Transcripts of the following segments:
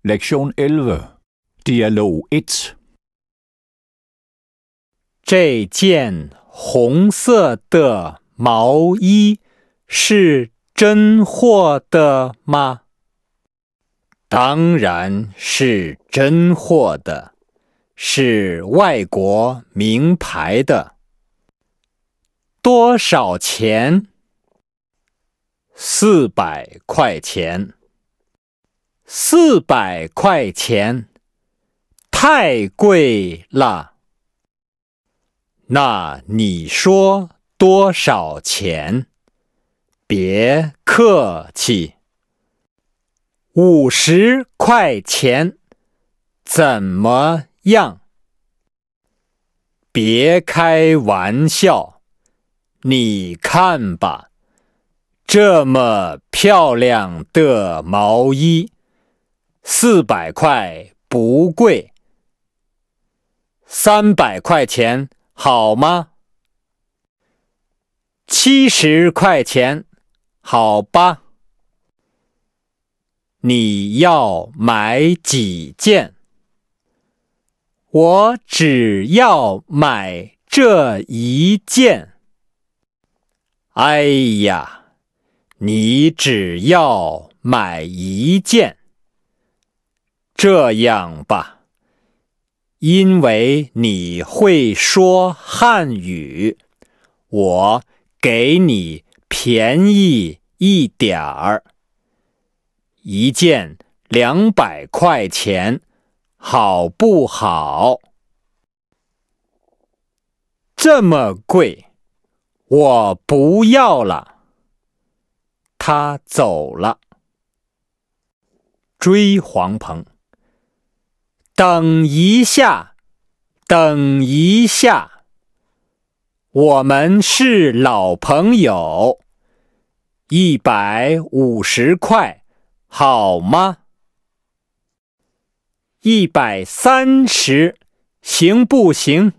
Lektion 11. Dialog 1. 这件红色的毛衣是真货的吗？当然是真货的，是外国名牌的。多少钱？400块钱。400块钱，太贵了。那你说多少钱？别客气。50块钱，怎么样？别开玩笑，你看吧，这么漂亮的毛衣，400块不贵。300块钱好吗？70块钱，好吧。你要买几件？我只要买这一件。哎呀，你只要买一件。这样吧，因为你会说汉语，我给你便宜一点儿。一件200块钱，好不好？这么贵，我不要了。他走了。追黄鹏。等一下，等一下，我们是老朋友，150块，好吗？130，行不行？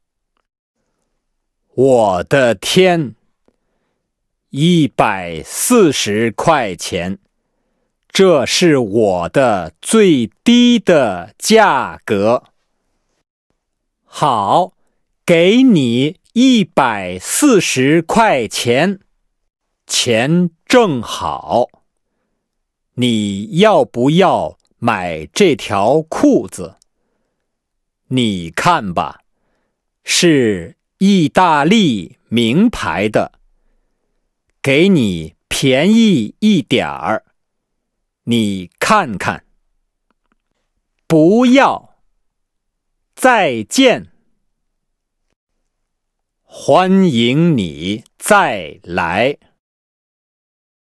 我的天，140块钱，这是我的最低的价格。好，给你140块钱，钱正好。你要不要买这条裤子？你看吧，是意大利名牌的，给你便宜一点儿。你看看。不要。再见。欢迎你再来。